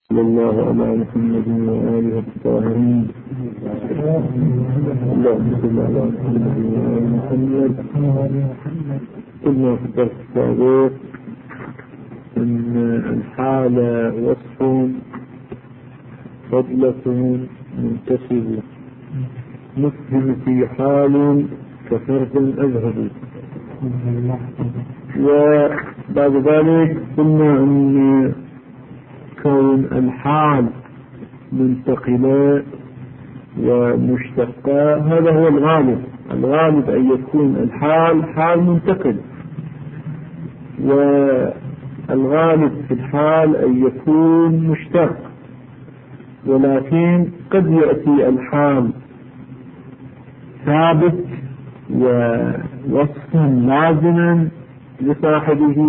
صلى الله على محمد وآله الطاهرين. اللهم صل على محمد وآل محمد. قلنا في الدرس السابق أن الحال وصف فضلة منتسب مفهم في حال كفرد أذهب. وبعد ذلك قلنا أن كون الحال منتقلة ومشتقة هذا هو الغالب أن يكون الحال حال منتقل، والغالب في الحال أن يكون مشتق، ولكن قد يأتي الحال ثابت ووصفا لازما لصاحبه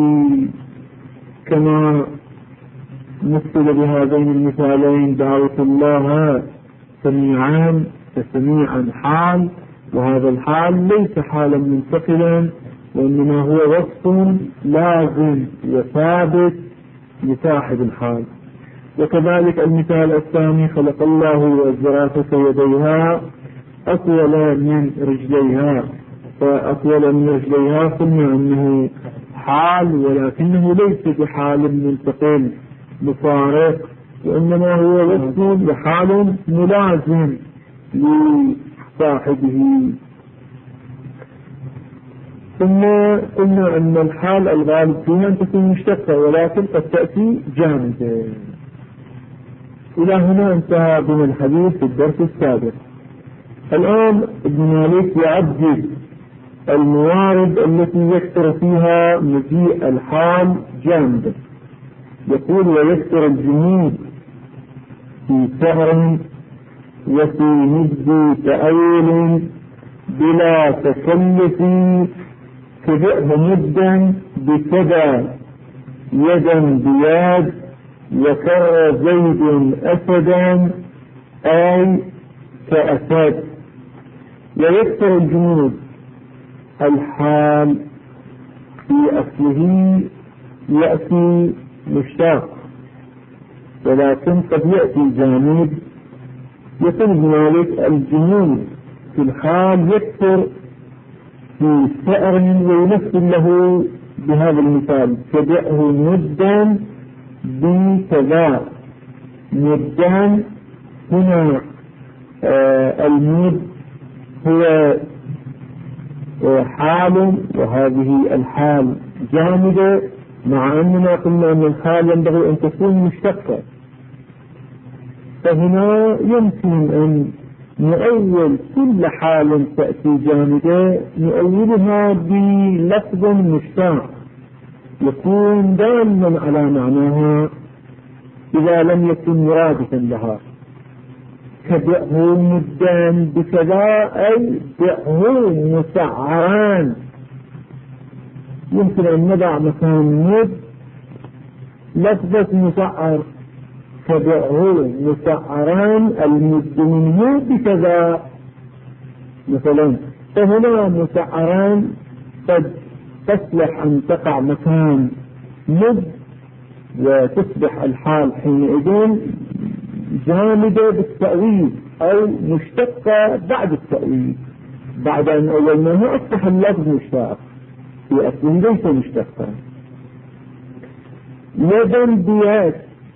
كما مثل بهذين المثالين: دعوت الله سميعا فسميعا حال، وهذا الحال ليس حالا منتقلا وإنما هو وصف لازم وثابت لصاحب الحال. وكذلك المثال الثاني: خلق الله الزرافة يديها أطول من رجليها، فأطول من رجليها قلنا أنه حال ولكنه ليس بحال منتقل مفارق، وإنما هو وصف لحال ملازم لصاحبه. ثم قلنا أن الحال الغالب فيها أن تكون مشتقة ولكن قد تأتي جامدة. إلى هنا انتهى بنا الحديث في الدرس السابق. الآن ابن مالك يعدد الموارد التي يكثر فيها مجيء الحال جامدة. يقول: ويكثر الجمود في سهر وفي مد تأويل بلا تكلف، كبئه مدا بكذا يدا بياد، وكر زيد أسدا أي كأسد. ويكثر الجمود الحال في أصله يأتي مشتاق، ولكن قد يأتي جامد. يقول ابن مالك: الجمود في الحال يكثر في سأر، ويمثل له بهذا المثال: كبئه مدا بكذا. مدان هنا المد هو حال، وهذه الحال جامدة، مع أننا قلنا أن الحال ينبغي أن تكون مشتقة. فهنا يمكن أن نؤول كل حال تأتي جامدة نؤولها بلفظ مشتق يكون دالا على معناها إذا لم يكن مرادفا لها. كبئه مدان بكذا أي بئه مسعران. يمكن أن نضع مكان مد لفظة مسعر: كبئه مسعران المد منه بكذا مثلا. فهنا مسعران قد تصلح أن تقع مكان مد وتصبح الحال حينئذ جامدة بالتأويل أو مشتقة بعد التأويل. بعد أن أولناها أصبح اللفظ مشتق، في أصله ليس مشتقا. يدا بيد،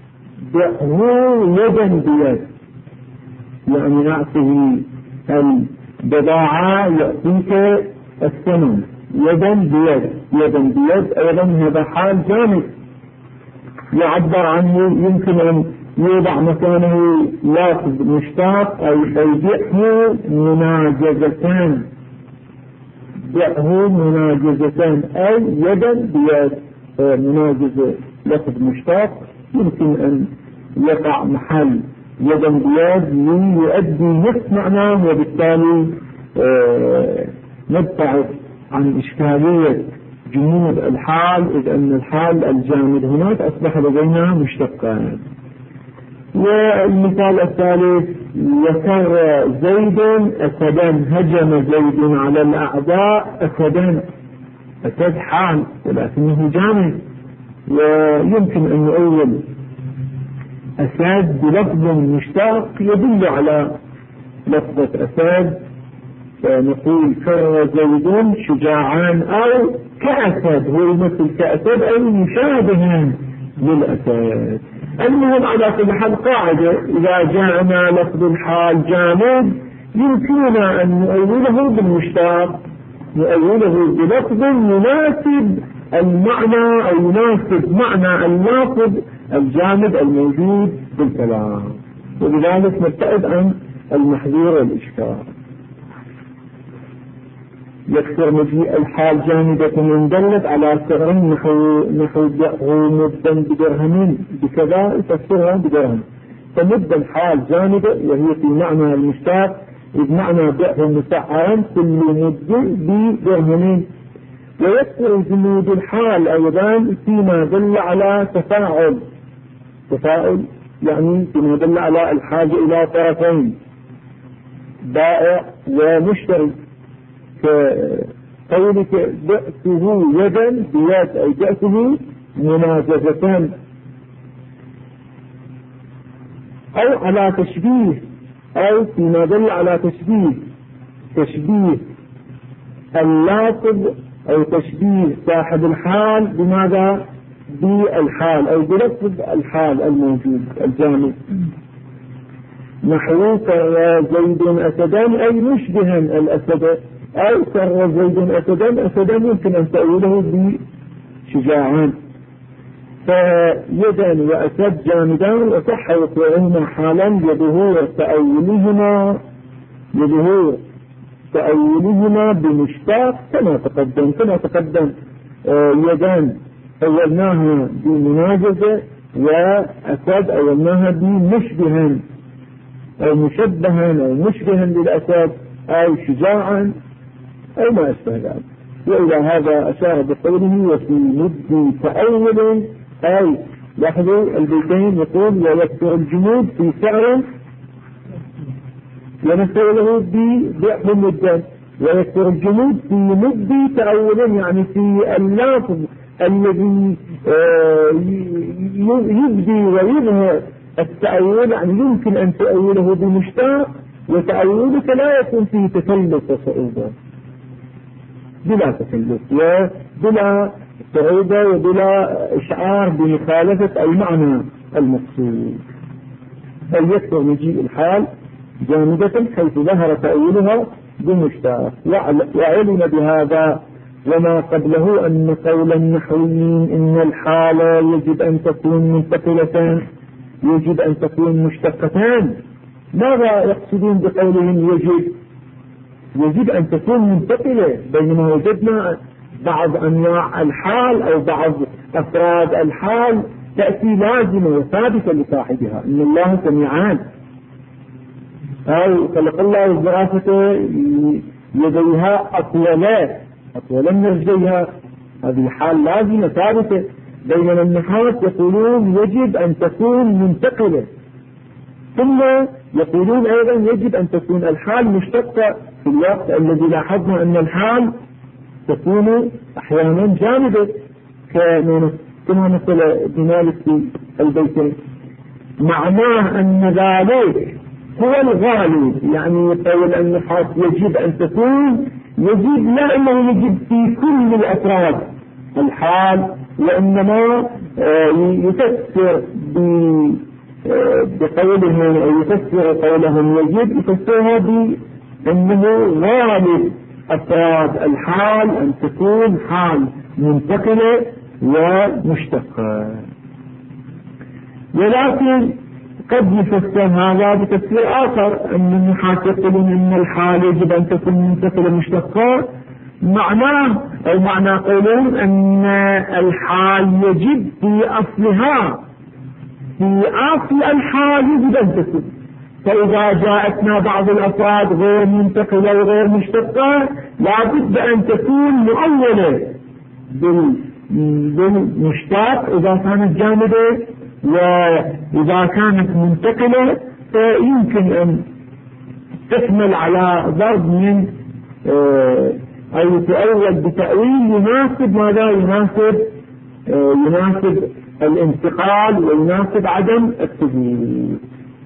يدا بيد يعني نعطيه البضاعة يأتيك الثمن. يدا بيد، يدا بيد أيضا هذا حال جامد يعبر عنه، يمكن أن يوضع مكانه لفظ مشتق أو بئه مناجزتان. بئه مناجزتان أي يدا بيد مناجزة لفظ مشتق، يمكن أن يقع محل يدا بيد ليؤدي نفس معناه، وبالتالي نبتعد عن إشكالية جمود الحال، إذ أن الحال الجامد هناك أصبح لدينا مشتقان. والمثال الثالث: وكر زيد أسدا، هجم زيد على الأعداء أسدا. أسد حال ولكنه جامد، ويمكن أن نؤول أسد بلفظ مشتق يدل على لفظة أسد، نقول كر زيد شجاعان أو كأسد، هو يمثل كأسد أي مشابه للأسد. المهم على كل حال قاعدة إذا جاءنا لفظ الحال جامد يمكننا أن نؤوله بالمشتق، نؤوله بلفظ يناسب المعنى أو يناسب معنى اللفظ الجامد الموجود بالكلام، وبذلك نبتعد عن المحذور والإشكال. يكثر مجيء الحال جامدة من دلت على سعر نحو بيعه مدا بدرهم بكذا يفسرها بدرهم، فمد الحال جامدة وهي في معنى المشتق بمعنى بيعه مسعرا كل مد بدرهمين. ويكثر جمود الحال أيضا فيما دل على تفاعل يعني فيما دل على الحاجة إلى طرفين بائع ومشتري، كقولك بأسه يدا بيد أي بأسه مناجزة، أو على تشبيه، أو فيما دل على تشبيه اللافظ أو تشبيه صاحب الحال بماذا؟ بالحال أو بلفظ الحال الموجود الجامد. نحو كر زيد أسدان أي مشبها الأسد، أو كر زيد أسدان يمكن أن تأويله بشجاعان. فيدان وأسد جامدان وصح وقوعهما حالا لظهور تأولهما بمشتاق كما تقدم. يدان أولناها بمناجزة، وأسد أولناها بمشبها أو مشبها أو مشبها للأسد أو شجاعا أو ما أشبه ذلك. وإلى هذا أشار بقوله وفي مد تأول، أي لاحظوا البيتين يقول ويكثر الجمود في سعر ونستوله ببيعه مدا، ويكثر الجمود في مد تأول يعني في اللافظ الذي يبدي ويظهر التأول، يعني يمكن أن تأوله بمشتاق وتأولك لا يكون فيه تكلف وصعوبة، بلا تكلف وبلا صعوبة وبلا إشعار بمخالفة المعنى المقصود. بل يكثر مجيء الحال جامدة حيث ظهر تأويلها بمشتاق. وعلم بهذا وما قبله أن قول النحويين إن الحال يجب أن تكون منتقلة يجب أن تكون مشتقتان. ماذا يقصدون بقولهم يجب أن تكون منتقلة، بينما وجدنا بعض أنواع الحال أو بعض أفراد الحال تأتي لازمة وثابتة لصاحبها، إن الله سميعان، أو خلق الله الزرافة يديها أطولا من رجليها، هذه حال لازمة ثابتة. بينما النحاة يقولون يجب أن تكون منتقلة، ثم يقولون أيضا يجب أن تكون الحال مشتقة في الوقت الذي لاحظنا أن الحال تكون أحيانا جامدة كما مثل بمالك في البيتين. معناه أن ذلك هو الغالب، يعني يقول النحاة يجب أن تكون يجب لا أنه يجب في كل الأفراد الحال، وإنما يفسر بقولهم أو يفسر قولهم يجب يفسرها بأنه غالب أفراد الحال أن تكون حال منتقلة ومشتقة. ولكن قد يفسر هذا بتفسير آخر، أن النحاة يقولون أن الحال يجب أن تكون منتقلة مشتقة، معناه أو معنى قولهم أن الحال يجب في أصلها، في أصل الحال يجب أن تكون، فإذا جاءتنا بعض الأفراد غير منتقلة وغير مشتقة لابد أن تكون مؤولة بالمشتق إذا كانت جامدة، وإذا كانت منتقلة فيمكن أن تحمل على ضرب من أو تؤول بتأويل يناسب ماذا؟ يناسب الانتقال ويناسب عدم التغيير.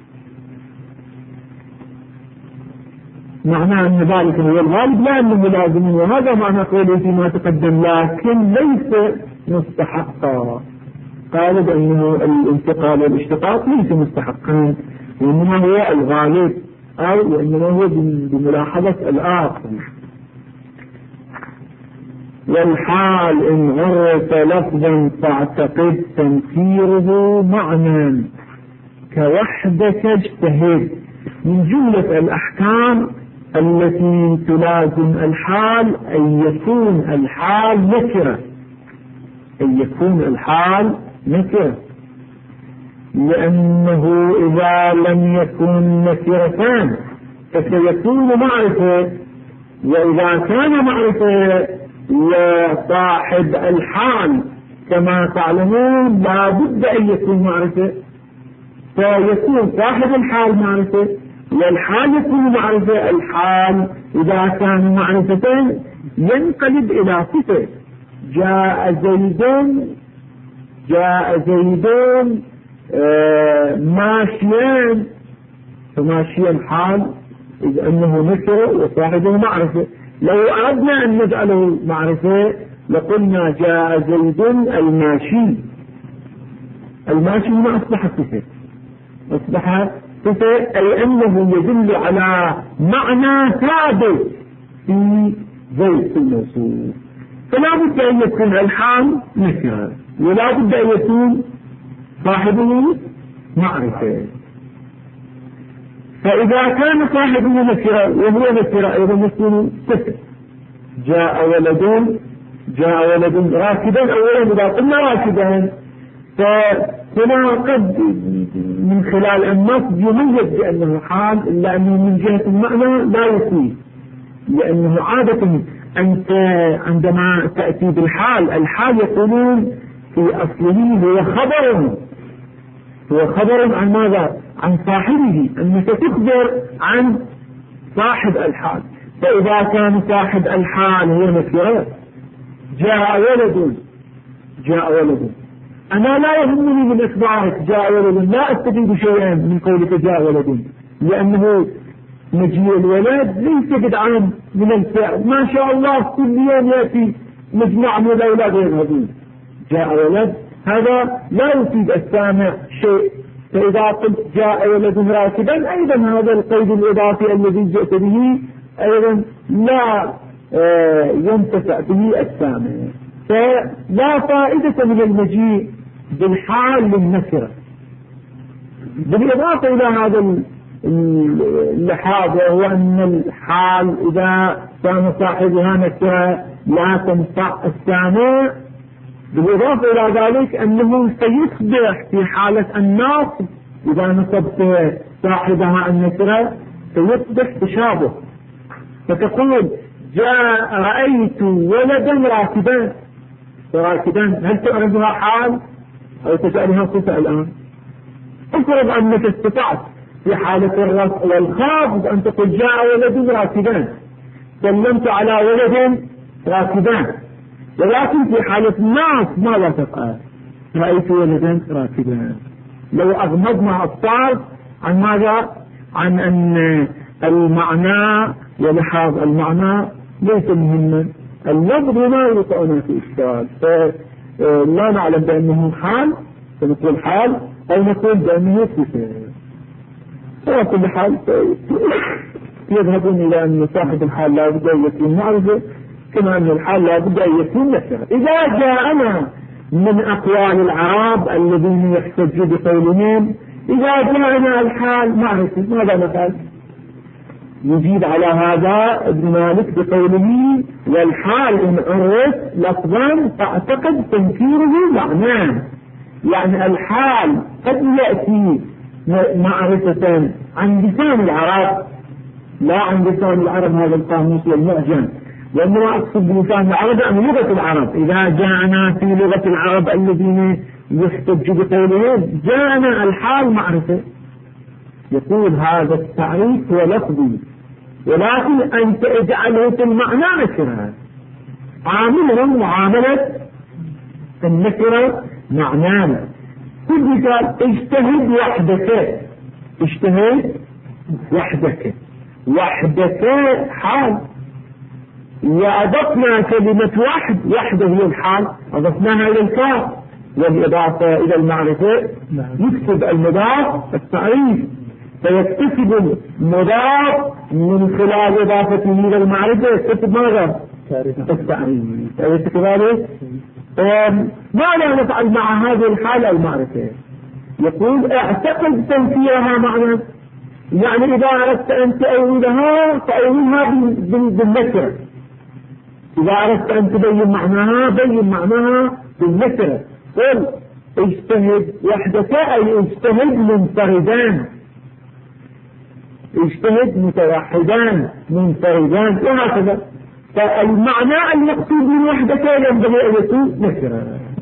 معناه أن ذلك هو الغالب لا أنه لازم، وهذا معنى قوله فيما تقدم لكن ليس مستحقا. قال بأنه الانتقال والاشتقاق ليس مستحقين، وإنما هو الغالب أو وإنما هو بملاحظة الآخر. والحال إن عرف لفظا فاعتقد تنكيره معنى كوحدك اجتهد، من جملة الأحكام التي تلازم الحال أن يكون الحال نكرة، أن يكون الحال نكرة، لأنه إذا لم يكن نكرتان فسيكون معرفة، وإذا كان معرفة وصاحب الحال كما تعلمون لا بد أن يكون معرفة، فيكون صاحب الحال معرفة والحال يكون معرفة. الحال إذا كان معرفتين ينقلب إلى صفة. جاء زيدون ماشيا، فماشيا حال إذ أنه نكرة وصاحبه معرفة. لو أردنا أن نجعله معرفة لقلنا جاء زيد الماشي، الماشي ما أصبح صفة، أصبح صفة أي أنه يدل على معنى ثابت في زيد الموصوف. فلا بد أن يكون الحال نكرة ولا بد أن يكون صاحبه معرفة. فإذا كان صاحبه نكرة وهو نكرة أيضا يكون صفة. جاء ولد راكبا، أولا إذا قلنا راكبا فهنا قد من خلال النص يميز بأنه حال، إلا أنه من جهة المعنى لا يكون، لأنه عادة أنت عندما تأتي بالحال، الحال يقولون في أصله هو خبر عن ماذا؟ عن صاحبه، أنك تخبر عن صاحب الحال. فإذا كان صاحب الحال هو نكرة، جاء ولد، أنا لا يهمني من إخبارك جاء ولد، لا أستفيد شيئا من قولك جاء ولد، لأنه مجيء الولد ليس بدعا من الفعل، ما شاء الله كل يوم يأتي مجموعة من الأولاد يذهبون. جاء ولد هذا لا يفيد السامع شيء. فإذا قلت جاء ولد راكبا أيضا هذا القيد الإضافي الذي جئت به أيضا لا ينتفع به السامع. فلا فائدة من المجيء بالحال للنكرة. بالإضافة إلى هذا اللحاظ، وهو أن الحال إذا كان صاحبها نكرة لا تنفع السامع. بالإضافة إلى ذلك أنه سيصبح في حالة النصب، إذا نصبت صاحبها النكرة سيصبح تشابه، فتقول رأيت ولدا راكبا، هل تعرفها حال أو تجعلها صفة الآن؟ افرض أنك استطعت في حالة الرفع والخافض أن تقول جاء ولد راكبان، سلمت على ولد راكبان، ولكن في حالة الناس ماذا تفعل؟ رأيت ولدا راكبان. لو أغمضنا أبصار عن ماذا؟ عن أن المعنى ولحاظ المعنى ليس مهما، اللفظ ما يوقعنا في إشكال، فلا نعلم بأنه حال فنقول حال أو نقول بأنه صفة. على كل حال يذهبون إلى أن صاحب الحال لا بد أن يكون معرفة، كما أن الحال لا بد أن يكون نكرة. إذا جاءنا من أقوال العرب الذين يحتجوا بقولهم إذا جاءنا الحال معرفة ماذا نفعل؟ يجيب على هذا ابن مالك بقوله والحال إن عرف لفظا فاعتقد تنكيره معناه، يعني الحال قد يأتي معرفة عن لسان العرب لا عن لسان العرب هذا القاموس والمعجم، وإنما أقصد بلسان العرب عن لغة العرب. إذا جاءنا في لغة العرب الذين يحتج بقولهم جاءنا الحال معرفة، يقول هذا التعريف هو لفظي، ولكن أنت اجعله في المعنى نكرة، عاملهم معاملة النكرة معنانا. كل مثال اجتهد وحدك، اجتهد وحدك، وحدك حال، وأضفنا كلمة وحده هي الحال أضفناها إلى الكاف، والإضافة إلى المعرفة يكتب المضاف التعريف، فيكتسب المضاف من خلال إضافته إلى المعرفة يكتسب ماذا؟ التعريف. أليس كذلك؟ ماذا نفعل مع هذه الحالة المعرفة؟ يقول اعتقد تنفيرها معنى، يعني إذا أردت أن تأولها فأولها بالنكرة، إذا أردت أن تبين معناها بين معناها بالنكرة. قل اجتهد وحدك أي اجتهد منفردان، اجتهد متوحدان منفردان، وهكذا. فالمعنى المقصود من وحدك ينبغي أن يكون نكرة.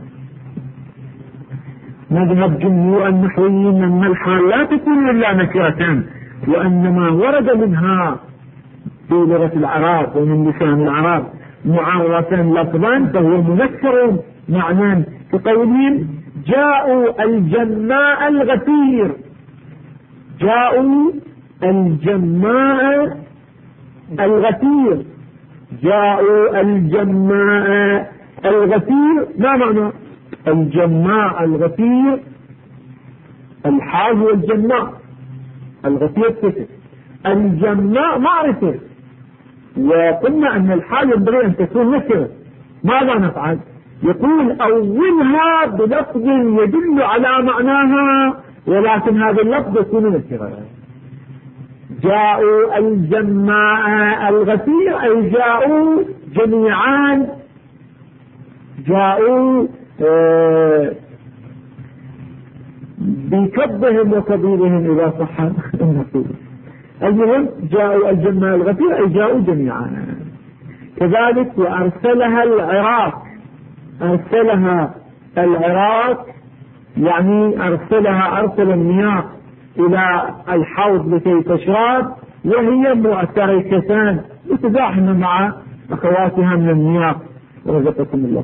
مذهب جمهور النحويين أن الحال لا تكون إلا نكرة، وأنما ورد منها في لغة العرب ومن لسان العرب معرفا لفظا فهو منكر معنى، كقولهم جاءوا الجماء الغفير، جاءوا الجماء الغفير، جاءوا الجماء الغفير. ما معنى الجماء الغفير؟ الحال هو الجماء، الغفير صفة، الجماء معرفة، وقلنا أن الحال ينبغي أن تكون نكرة. ماذا نفعل؟ يقول أولها بلفظ يدل على معناها، ولكن هذا اللفظ يكون نكرة. جاءوا الجماء الغفير أي جاءوا جميعا، جاءوا بكبهم وكبيرهم إذا صح النقول. المهم جاءوا الجماء الغفير أي جاءوا جميعا. كذلك وأرسلها العراق، أرسلها العراق يعني أرسل المياه إلى الحوض لكي تشرب، وهي معتركتان يتزاحم مع أخواتها من المياه، رزقكم الله.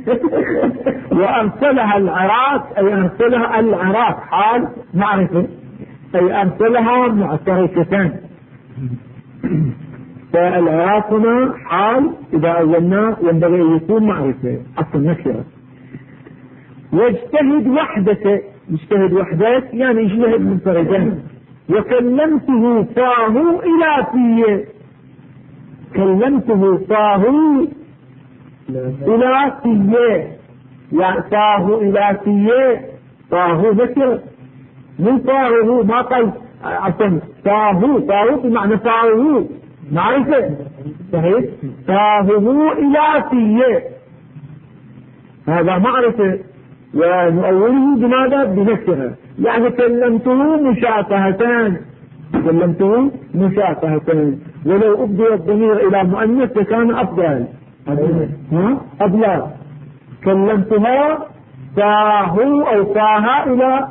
وأرسلها العراق أي أرسلها العراق حال معرفة، أي أرسلها معتركتان. فالعراق هنا حال إذا أولنا ينبغي أن يكون معرفة أصل نكرة. واجتهد وحدك، اجتهد وحدك يعني اجتهد منفردا. وكلمته فاه إلى فيه، كلمته فاه إلى فيه، يعني فاه إلى فيه، فاه ذكر من فاه ما قال عشان فاه بمعنى فاه معرفة، صحيح؟ فاه إلى فيه هذا معرفة، ونؤوله بماذا؟ بنكرة، يعني كلمته مشافهتان، كلمته مشافهتان، ولو أبدي الضمير إلى مؤنث فكان أفضل، أبلغ. كلمتها فاه أو فاها إلى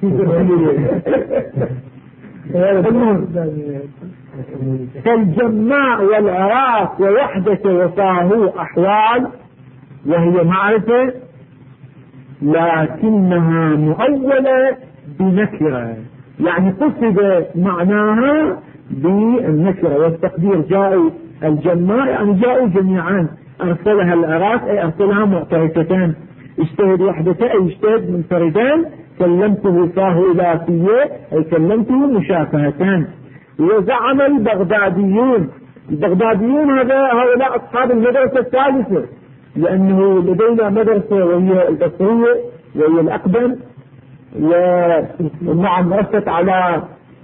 كالجماع والعراق ووحدة وفاه أحوال، وهي معرفة لكنها مؤولة بنكرة، يعني قصد معناها بالنكرة. والتقدير جاءوا الجماع يعني جاءوا جميعا، أرسلها العراق أي أرسلها معتركتان. اجتهد وحدك أي اجتهد منفردان. كلمته فاه إلى فيه أي كلمته مشافهتان. وزعم البغداديون هؤلاء أصحاب المدرسة الثالثة، لأنه لدينا مدرسة وهي البصرية وهي الأقدم، ونعم رست على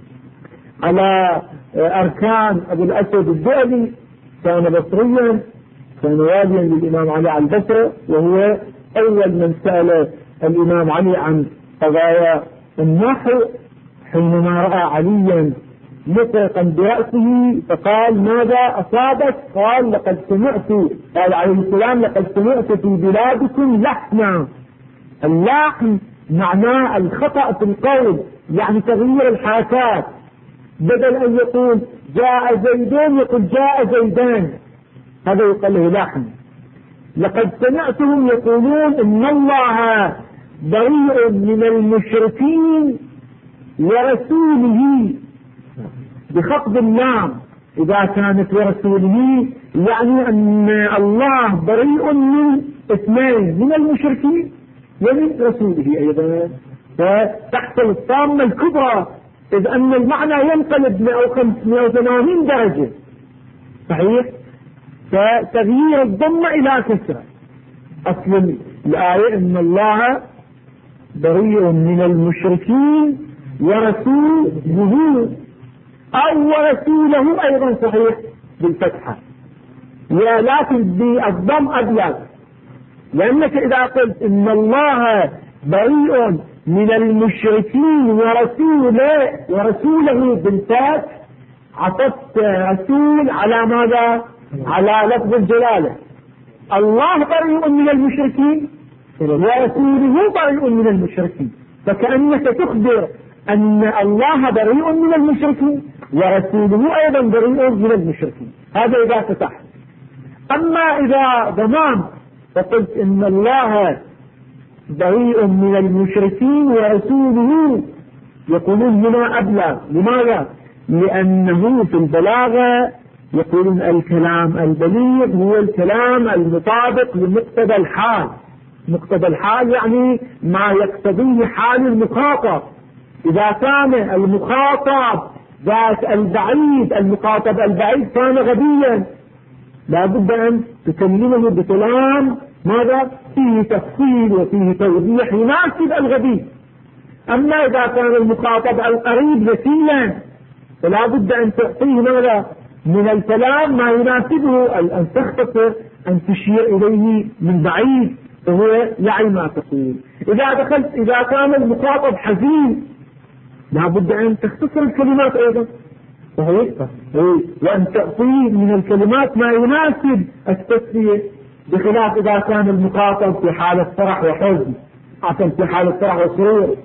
أركان أبو الأسود الدؤلي، كان بصريا، كان واليا للإمام علي على البصرة، وهو أول من سأل الإمام علي عن قضايا النحو حينما رأى عليا مطرقا برأسه فقال ماذا أصابك؟ قال لقد سمعت، قال عليه السلام لقد سمعت في بلادكم لحنا. اللحن معناه الخطأ في القول، يعني تغيير الحركات، بدل أن يقول جاء زيدون يقول جاء زيدان، هذا يقال له لحن. لقد سمعتهم يقولون إن الله بريء من المشركين ورسوله بخفض اللام، إذا كانت ورسوله يعني أن الله بريء من اثنين، من المشركين ومن رسوله أيضا، فتحصل الطامة الكبرى، إذ أن المعنى ينقلب 180 درجة. صحيح؟ فتغيير الضمة إلى كسرة. أصل الآية إن الله بريء من المشركين ورسوله، أو ورسوله أيضا صحيح بالفتحة، ولكن بالضم أبلغ، لأنك إذا قلت إن الله بريء من المشركين ورسوله بالفتح عطفت رسول على ماذا؟ على لفظ الجلالة. الله بريء من المشركين ورسوله بريء من المشركين، فكأنك تخبر أن الله بريء من المشركين ورسوله أيضا بريء من المشركين. هذا إذا فتحت. أما إذا ضممت فقلت إن الله بريء من المشركين ورسوله، يقولون هنا أبلغ. لماذا؟ لأنه في البلاغة يقولون الكلام البليغ هو الكلام المطابق لمقتضى الحال. مقتضى الحال يعني ما يقتضيه حال المخاطب. إذا كان المخاطب ذات البعيد، المخاطب البعيد كان غبيا، لا بد أن تكلمه بكلام ماذا؟ فيه تفصيل وفيه توضيح يناسب الغبي. أما إذا كان المخاطب القريب ذكيا فلا بد أن تعطيه ماذا؟ من الكلام ما يناسبه، أن تختصر، أن تشير إليه من بعيد فهو يعي ما تقول. إذا كان المخاطب حزين لا بد أن تختصر الكلمات أيضا، وأن تعطيه من الكلمات ما يناسب التسلية، بخلاف إذا كان المخاطب في حالة فرح وحزن، عشان في حالة فرح وسرور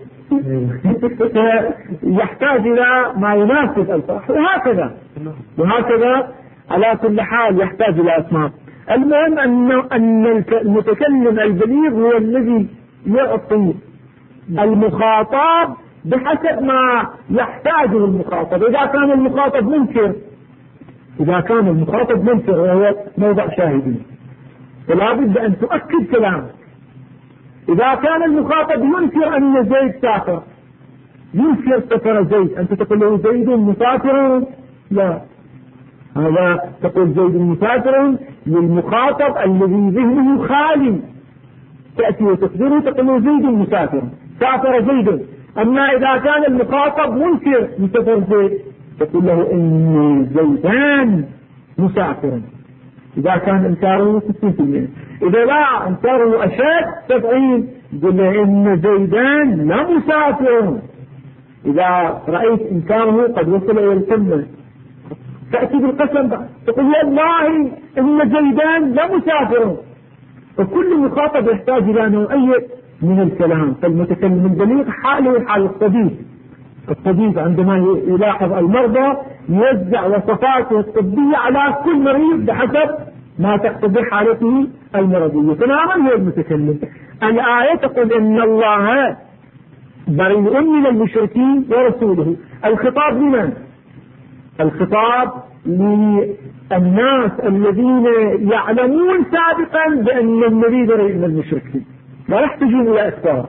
يحتاج إلى ما يناسب الفرح، وهكذا على كل حال يحتاج إلى أسماء. المهم أن المتكلم البليغ هو الذي يعطي المخاطب بحسب ما يحتاجه المخاطب. إذا كان المخاطب منكر وهو موضع شاهدين فلا بد أن تؤكد كلامه. إذا كان المخاطب ينكر أن زيد سافر، ينكر سفر زيد، أنت تقول له زيد مسافر، لا، هذا تقول زيد مسافر للمخاطب الذي ذهنه خالي، تأتي وتخبره تقول له زيد مسافر، سافر زيد. أما إذا كان المخاطب منكر لسفر زيد تقول له إن زيدان مسافر. إذا كان إنكاره 60%، إذا لا إنكاره أشد 70، تقول له إن زيدان لا مسافر. إذا رأيت إنكاره قد وصل إلى القمة تأتي بالقسم بقى تقول والله إن زيدان لا مسافر. فكل مخاطب يحتاج إلى نوعية من الكلام. فالمتكلم البليغ حاله حال الطبيب عندما يلاحظ المرضى يوزع وصفاته الطبية على كل مريض بحسب ما تقتضي حالته المرضية. تماما هو المتكلم. الآية تقول إن الله بريء من المشركين ورسوله. الخطاب لمن؟ الخطاب للناس الذين يعلمون سابقا بأن النبي بريء من المشركين، لا يحتاجون إلى إخبار،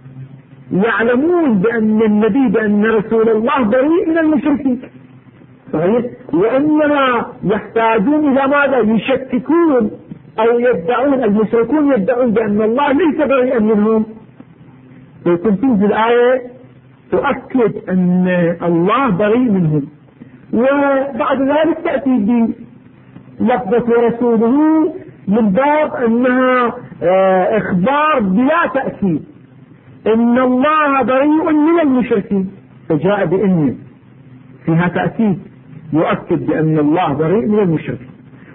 يعلمون بأن النبي بأن رسول الله بريء من المشركين، صحيح؟ وإنما يحتاجون إلى ماذا؟ يشككون أو يدعون، المشركون يدعون بأن الله ليس بريئا منهم، فيكون تنزل الآية تؤكد أن الله بريء منهم. وبعد ذلك تأتي بلفظة رسوله من باب أنها إخبار بلا تأكيد، إن الله بريء من المشركين، فجاء بإن فيها تأكيد يؤكد بأن الله بريء من المشركين.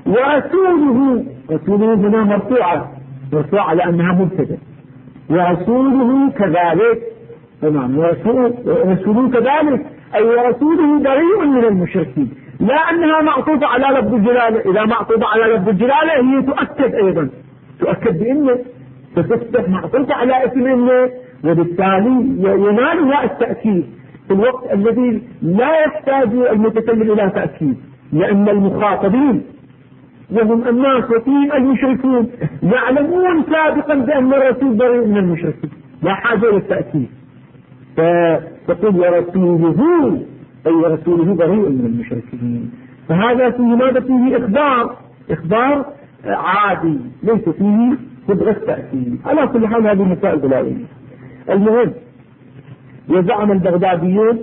ورسوله هنا مرفوعة لأنها مبتدأ، ورسوله كذلك، تمام، ورسوله كذلك أي ورسوله بريء من المشركين، لا أنها معطوفة على لفظ الجلالة. إذا معطوفة على لفظ الجلالة هي تؤكد أيضا، تؤكد بإنه فتصبح معطوفة على اسم إن، وبالتالي ينال لا التأكيد في الوقت الذي لا يحتاج المتكلم إلى تأكيد، لأن المخاطبين وهم الناس وفيهم المشركون يعلمون سابقا بأن الرسول بريء من المشركين، لا حاجة إلى التأكيد. فتقول ورسوله، أي ورسوله بريء من المشركين. فهذا فيه ماذا؟ فيه إخبار عادي ليس فيه صبغة تأكيد. على كل حال هذه مسائل دلائية. المهم، وزعم البغداديون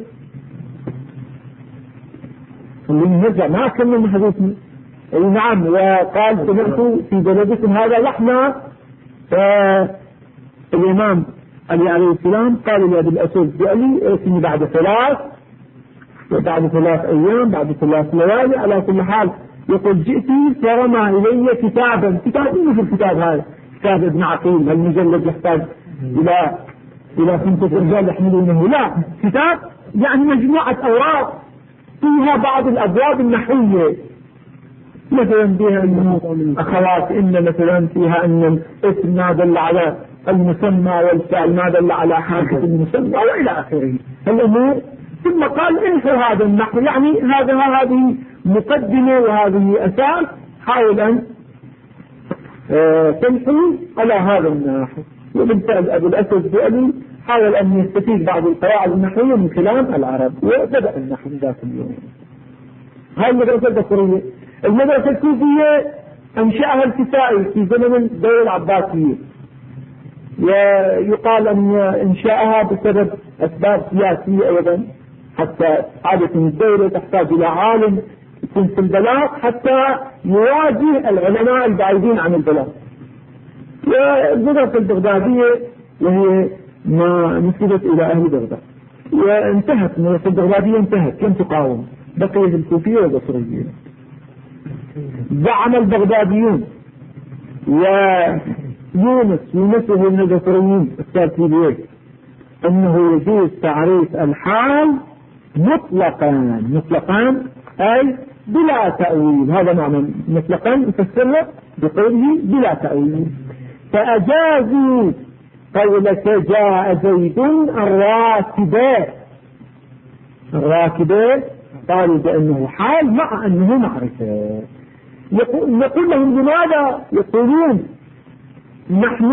اللي نرجع ما كمل حديثنا. نعم، وقال سمعت في بلدكم هذا لحنا. فالإمام علي عليه السلام قال لأبي الأسود الدؤلي ائتني بعد 3 أيام، بعد 3 ليالي. على كل حال يقول جئت فرمى إلي كتاب مثل الكتاب هذا، كتاب ابن عقيل، المجلد يحتاج إلى 5 رجال يحملونه، لا كتاب يعني مجموعة أوراق فيها بعض الأبواب النحوية، مثلا فيها أنه أخوات، إن مثلا فيها أن الاسم ما دل على المسمى والفعل ما دل على حركة المسمى وإلى آخره الأمور. ثم قال انحوا هذا النحو، يعني هذه مقدمة وهذه أساس، حاول أن تنحوا على هذا النحو. وبالفعل أبو الأسود الدؤلي حاول أن يستفيد بعض القواعد النحوية من كلام العرب، وبدأ النحو ذات اليوم. هاي المدرسة البصرية. المدرسة الكوفية أنشأها الكسائي في زمن الدولة العباسية، ويقال أن إنشاءها بسبب أسباب سياسية أيضا، حتى عادة الدولة تحتاج إلى عالم يكون في البلاغ حتى يواجه العلماء البعيدين عن البلاغ. والمدرسة البغدادية وهي ما نسبت إلى أهل بغداد، وانتهت المدرسة البغدادية، انتهت، لم تقاوم، بقيت الكوفية والبصرية. زعم البغداديون ويونس وهو من البصريين الترتيبيين أنه يجوز تعريف الحال مطلقا أي بلا تأويل. هذا معنى مطلقا يفسره بقوله بلا تأويل. فأجازوا قولك جاء زيد الراكبة قالوا بأنه حال مع أنه معرفة. نقول لهم لماذا؟ يقولون نحن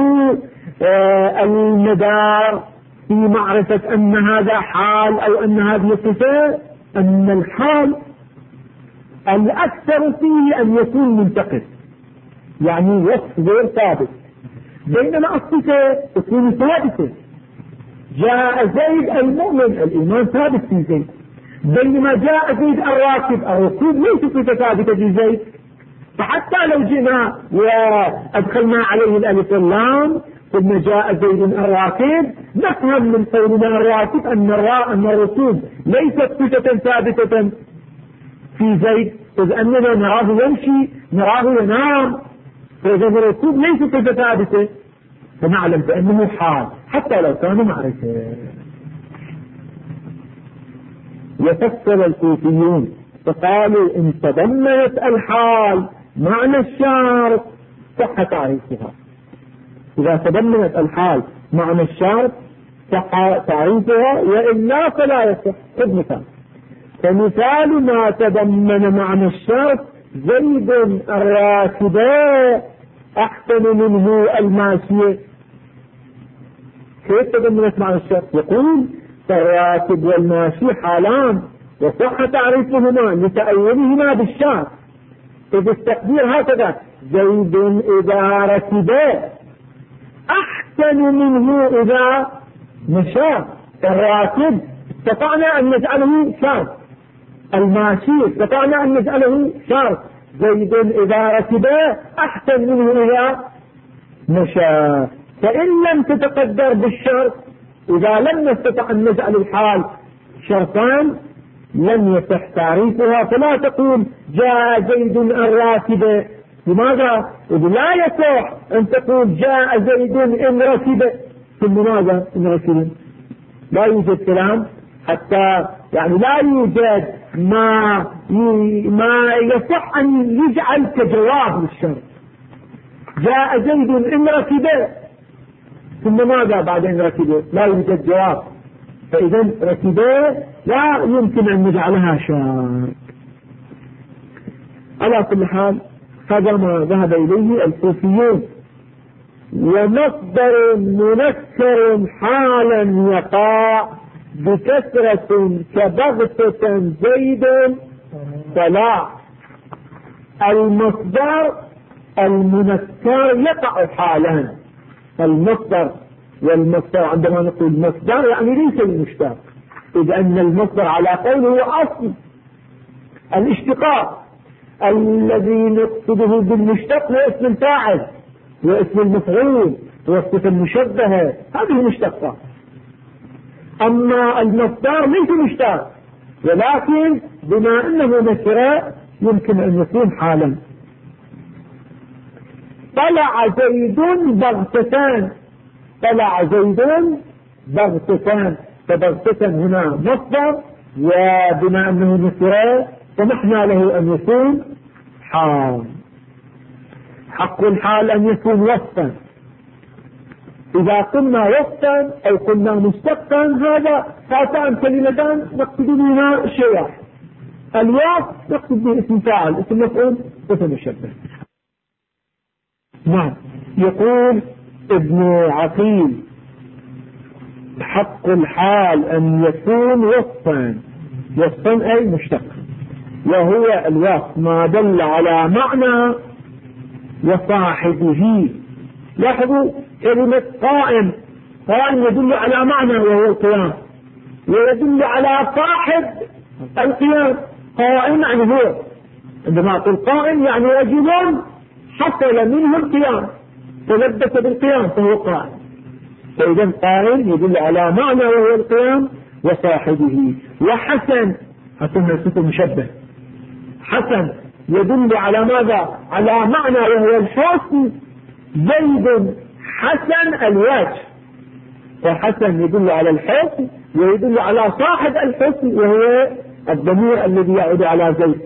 المدار في معرفة أن هذا حال أو أن هذه صفة، أن الحال الأكثر فيه أن يكون منتقل، يعني وصف غير ثابت، بينما الصفة تكون ثابتة. جاء زيد المؤمن، الإيمان ثابت في زيد، بينما جاء زيد الركوب ليس صفة ثابتة في زيد. فحتى لو جئنا وأدخلنا عليه الألف واللام ثم جاء زيد الراكب، نفهم من قولنا الراكب أن الركوب ليست صفة ثابتة في زيد، إذ أننا نراه يمشي، نراه ينام، فإذا الركوب ليس صفة ثابتة، فنعلم بأنه حال حتى لو كان معرفة. وفسر الكوفيون فقالوا إن تضمنت الحال معنى الشرط صح تعريفها. إذا تضمنت الحال معنى الشرط صح تعريفها، وإلا فلا يصح. خذ مثال. فمثال ما تضمن معنى الشرط زيد الراكبة أحسن منه الماشية. كيف تضمنت معنى الشرط؟ يقول الراكب والماشي حالان وصح تعريفهما لتأولهما بالشرط. إذا التقدير هكذا زيد إذا ركب أحسن منه إذا مشى. الراكب استطعنا أن نجعله شرط، الماشي استطعنا أن نجعله شرط. زيد إذا ركب أحسن منه إذا مشى. فإن لم تتقدر بالشرط، إذا لم نستطع أن نجعل الحال شرطان لم يصح تعريفها. فلا تقول جاء زيد الراكب. لماذا؟ إذ لا يصح أن تقول جاء زيد إن ركب. ثم ماذا إن ركب؟ لا يوجد كلام، حتى يعني لا يوجد ما يصح أن يجعل كجواب للشرط. جاء زيد إن ركب ثم ماذا بعدين ركبوا؟ لا يوجد جواب. فإذا ركبوا لا يمكن أن نجعلها شاك. على كل حال هذا ما ذهب إليه الكوفيون. ومصدر منكر حالا يقع بكثرة كبغتة زيد فلا. المصدر المنكر يقع حالا. المصدر والمصدر عندما نقول مصدر يعني ليس المشتق، إذ أن المصدر على قوله هو أصل الاشتقاق. الذي نقصده بالمشتق هو اسم الفاعل واسم المفعول والصفة المشبهة، هذه مشتقة. أما المصدر ليس مشتق، ولكن بما أنه نكرة يمكن أن يكون حالا. طلع زيد بغتتان. طلع زيد بغتتان، فبغتة هنا مصدر، وبما أنه نكرة سمحنا له أن يكون حال. حق الحال أن يكون وصفا. إذا قلنا وصفا أو قلنا مشتقا هذا هاتان كلمتان نقصد بهما شيء. الوصف نقصد به اسم فاعل، اسم مفعول، اسم مشبه. نعم. يقول ابن عقيل حق الحال أن يكون وصفا. وصفا أي مشتق، وهو الوصف ما دل على معنى وصاحبه. لاحظوا كلمة قائم. قائم يدل على معنى وهو القيام، ويدل على صاحب القيام. قائم يعني هو، عندما أقول قائم يعني رجل حصل منه القيام، تلبس بالقيام فهو قائم. فإذا قائم يدل على معنى وهو القيام وصاحبه. وحسن، حسن صفة مشبه. حسن يدل على ماذا؟ على معنى وهو الحسن. زيد حسن الوجه، وحسن يدل على الحسن ويدل على صاحب الحسن وهو الضمير الذي يعود على زيد.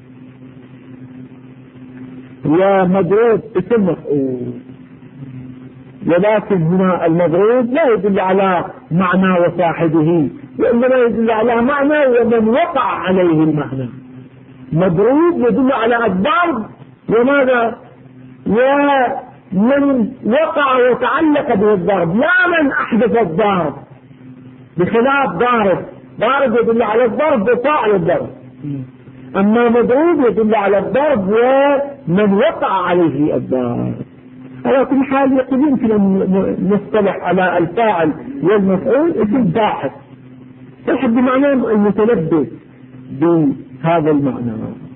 ومضروب اسم مفعول، ولكن هنا المضروب لا يدل على معنى وصاحبه، وإنما يدل على معنى ومن وقع عليه المعنى. مضروب يدل على الضرب وماذا؟ ومن وقع وتعلق به الضرب، لا من أحدث الضرب، بخلاف ضارب. ضارب يدل على الضرب وفاعل الضرب، أما مضروب يدل على الضرب ومن وقع عليه الضرب. على كل حال يقول يمكن أن نصطلح على الفاعل والمفعول اسم باحث، تحت بمعنى المتلبس بهذا المعنى.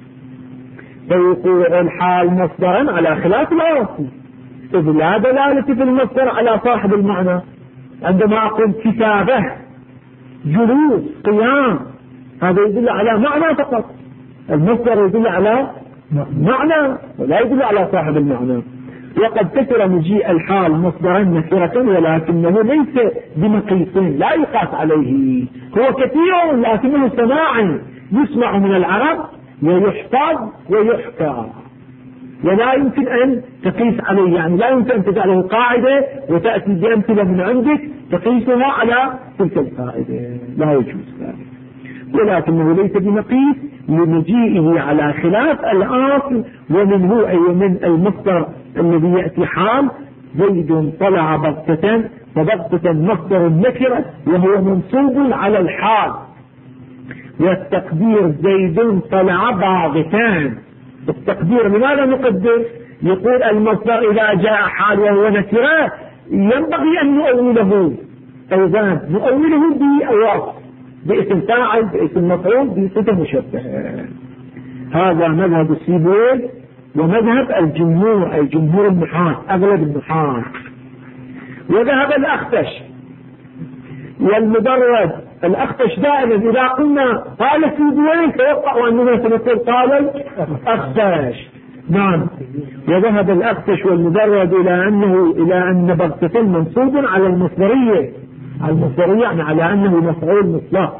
فيقول الحال مصدرا على خلاف الأصل، إذ لا دلالة في المصدر على صاحب المعنى. عندما أقول كتابة، جلوس، قيام، هذا يدل على معنى فقط. المصدر يدل على معنى ولا يدل على صاحب المعنى. وقد كثر مجيء الحال مصدرا نكرة، ولكنه ليس بمقيس لا يقاس عليه. هو كثير لكنه سماع، يسمع من العرب ويحفظ ويحكى، ولا يمكن أن تقيس عليه. يعني لا يمكن أن تجعله قاعدة وتأتي بأمثلة من عندك تقيسها على تلك القاعدة، لا يجوز ذلك. ولكنه ليس بمقيس لمجيئه على خلاف الأصل. ومنه أي من المصدر الذي يأتي حال. زيد طلع بغتة، فبغتة مصدر نكرة وهو منصوب على الحال، والتقدير زيد طلع باغتان. التقدير لماذا نقدر؟ يقول المصدر إذا جاء حال وهو نكرة ينبغي أن نؤوله. أيضا نؤوله بالوصف، باسم فاعل، باسم مفعول، بصفة مشبهة. هذا مذهب السيبوي ومذهب الجمهور، أي جمهور النحاة، أغلب النحاة. وذهب الأخفش والمدرج. الأخفش دائما إذا قلنا قال السيبوي فيقع أننا سنقول قال الأخفش. نعم. وذهب الأخفش والمدرج إلى أن بغتة منصوب على المصدرية. المصدرية يعني على أنه مفعول مطلق،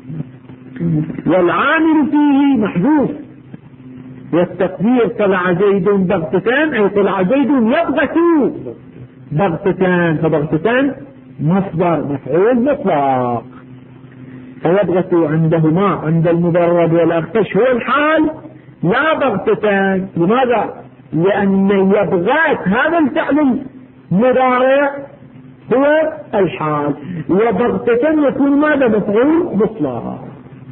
والعامل فيه محذوف. والتقدير طلع زيد بغتتان، أي طلع زيد يبغت، بغتتان، فبغتتان مصدر مفعول مطلق، فيبغت عندهما عند المبرد والأخفش هو الحال لا بغتتان. لماذا؟ لأن يبغات هذا الفعل المضارع هو الحال، وبغتتان يكون ماذا؟ مفعول مطلق.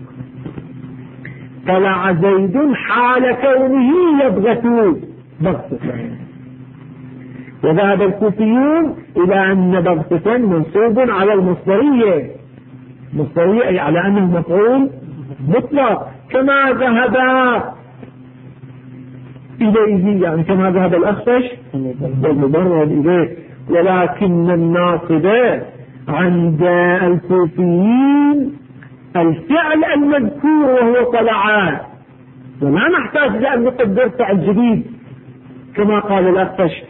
طلع زيد حال كونه يبغت بغتتان. وذهب الكوفيون إلى أن بغتتان منصوب على المصدرية، مصدرية على أنه مفعول مطلق، كما ذهب إليه، يعني كما ذهب الأخفش والمبرد إليه. ولكن الناصب عند الكوفيين الفعل المذكور وهو طلعان، ولا نحتاج لأن نقدر فعل جديد كما قال الأخفش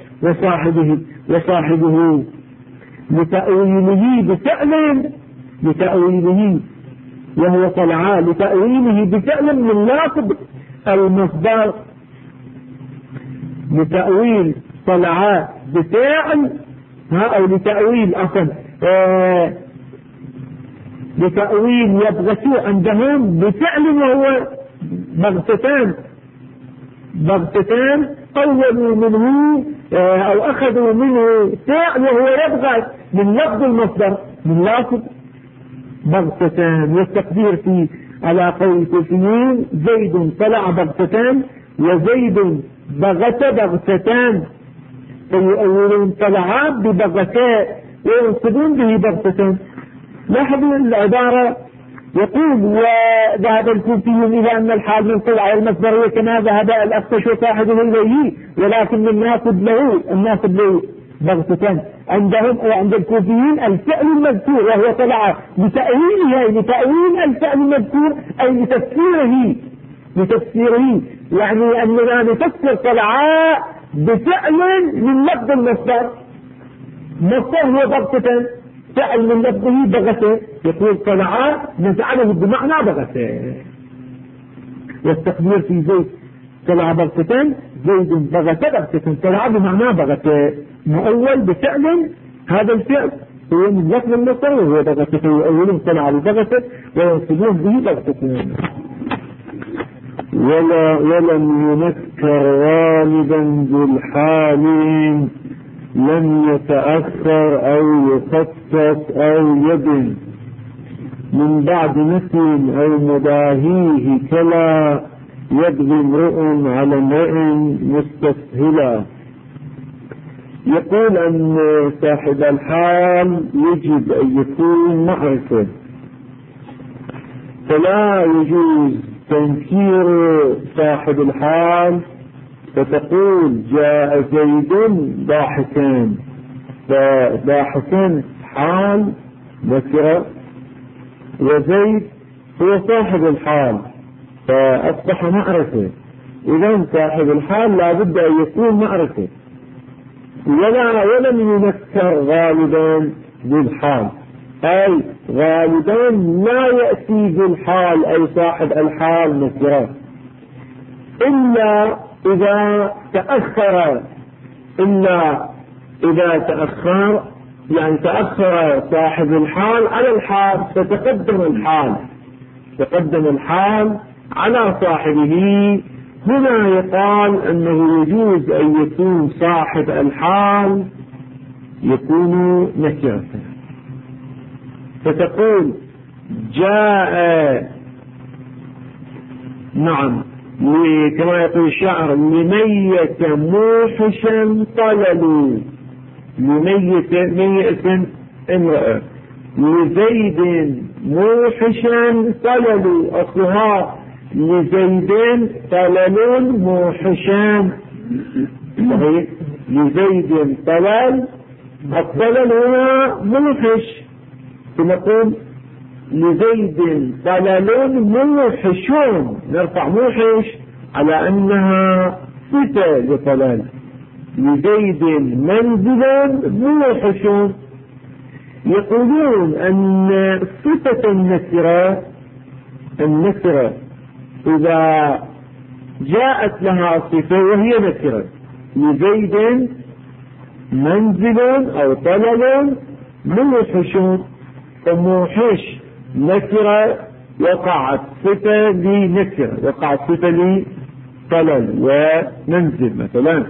وصاحبه لتأويله بفعل، لتأويله وهو طلعان، لتأويله بفعل من لافظ المصدر، لتأويل طلعان بفعل أو لتأويل أصلا لتأويل يبغتوا عندهم بفعل وهو بغتتان. بغتتان أولوا منه أو أخذوا منه فعل وهو يبغت من لفظ المصدر من لفظ بغتتان. والتقدير في على قول الكوفيين زيد طلع بغتتان وزيد بغت بغتتان، فيؤولون طلعا ببغتاء وينصبون به بغتتان. لاحظوا العبارة، يقول وذهب الكوفيون إلى أن الحال من طلع المصدرية كما ذهب الأخفش وصاحبه إليه، ولكن الناصب له بغتتان. عندهم وعند الكوفيين الفعل المذكور وهو طلع لتأويل الفعل المذكور أي لتفسيره، يعني أننا نفسر طلعاء بفعل من لفظ المصدر. مصدر هو بغتتان، فعل من لفظه بغته، يقول طلعاء نجعله بمعنى بغته. والتقدير في زيد طلع بغتتان زيد بغت بغتتان، طلع بمعنى بغته مؤول بفعل، هذا الفعل هو من لفظ المصدر وهو بغته، يؤولون طلع ببغته وينصبون به بغتتان. ولم ينكر غالبا بالحال لم يتأثر أو يخصص أو يبن من بعد نفي أو مداهيه كلا يبغي امرؤ على امرئ مستسهلا. يقول أن صاحب الحال يجب أن يكون معرفة، فلا يجوز تنكير صاحب الحال فتقول جاء زيد ضاحكان، فضاحكان حال ذكر وزيد هو صاحب الحال فأصبح معرفة. إذن صاحب الحال لا بد أن يكون معرفة. ولم ينكر غالبا بالحال، أي غالبا لا يأتي بالحال أي صاحب الحال نكرة إلا إذا تأخر، يعني تأخر صاحب الحال على الحال فتقدم الحال على صاحبه. هنا يقال أنه يجوز أن يكون صاحب الحال يكون نكرة، فتقول جاء نعم كما يقول الشاعر لميت موحشا طللوا، ميت امرأة لزيد موحشا طللوا، أصلها لزيد طلل موحشان، صحيح لزيد طلل، الطلل هنا موحش، فنقول لزيد طلل موحشون، نرفع موحش على أنها صفة لطلل، لزيد منزل موحشون. يقولون أن صفة النكرة إذا جاءت لها صفة وهي نكرة، لزيد منزل أو طلل موحش. فموحش نكرة وقعت صفة لنكرة، وقعت صفة لطلل ومنزل مثلا.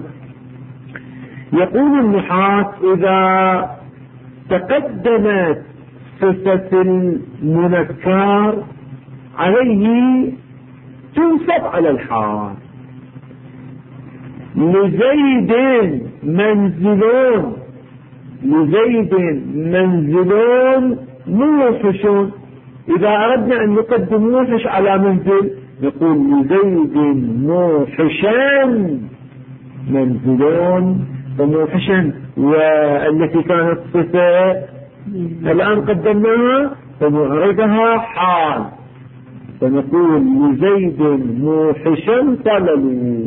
يقول النحاة إذا تقدمت صفة المنكر عليه تنصب على الحال. لزيد منزلون، لزيد منزلون موحش. إذا أردنا أن نقدم موحش على منزل نقول لزيد موحشان منزلون وموحشا، والتي كانت صفة الآن قدمناها فنعرضها حال، فنقول لزيد موحشا طلل.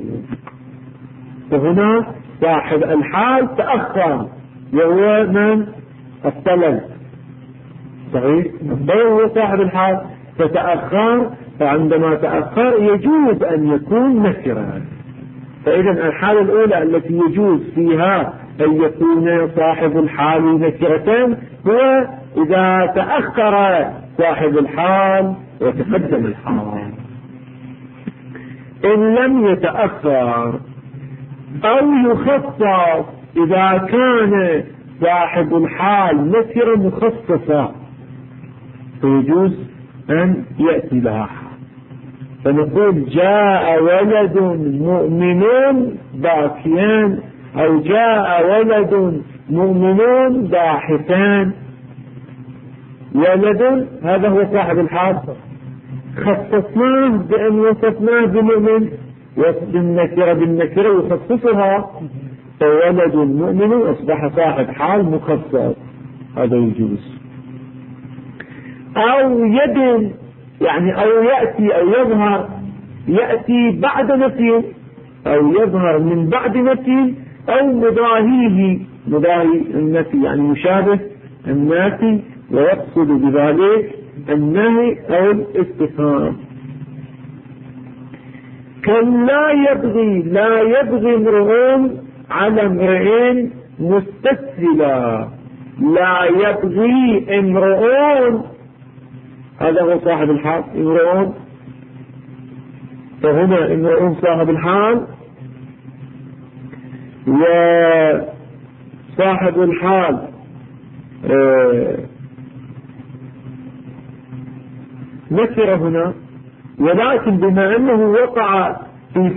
فهنا صاحب الحال تأخر، وهو من؟ الطلل. صحيح؟ الطلل هو صاحب الحال فتأخر، فعندما تأخر يجوز أن يكون نكرا. فإذا الحالة الأولى التي يجوز فيها أن يكون صاحب الحال نكرة هو إذا تأخر صاحب الحال وتقدم الحال. إن لم يتأخر أو يخصص، إذا كان صاحب الحال نكرة مخصصة فيجوز أن يأتي لها حال. فنقول جاء ولد مؤمنون باكيان، أو جاء ولد مؤمنون باحثان. ولد هذا هو صاحب الحال، خصصناه بأن وصفناه بمؤمن، وبالنكرة بالنكرة يخصصها، فولد مؤمن أصبح صاحب حال مخصص، هذا يجوز. أو يد، يعني أو يأتي أو يظهر، يأتي بعد نفي أو يظهر من بعد نفي، أو مضاهيه، مضاهي النفي يعني مشابه النافي، ويقصد بذلك النهي أو الاستفهام. كان لا يبغي امرؤ على امرئ مستسهلا. لا يبغي امرؤ، هذا هو صاحب الحال امرؤ، فهنا امرؤ صاحب الحال، وصاحب الحال نكر هنا، ولكن بما أنه وقع في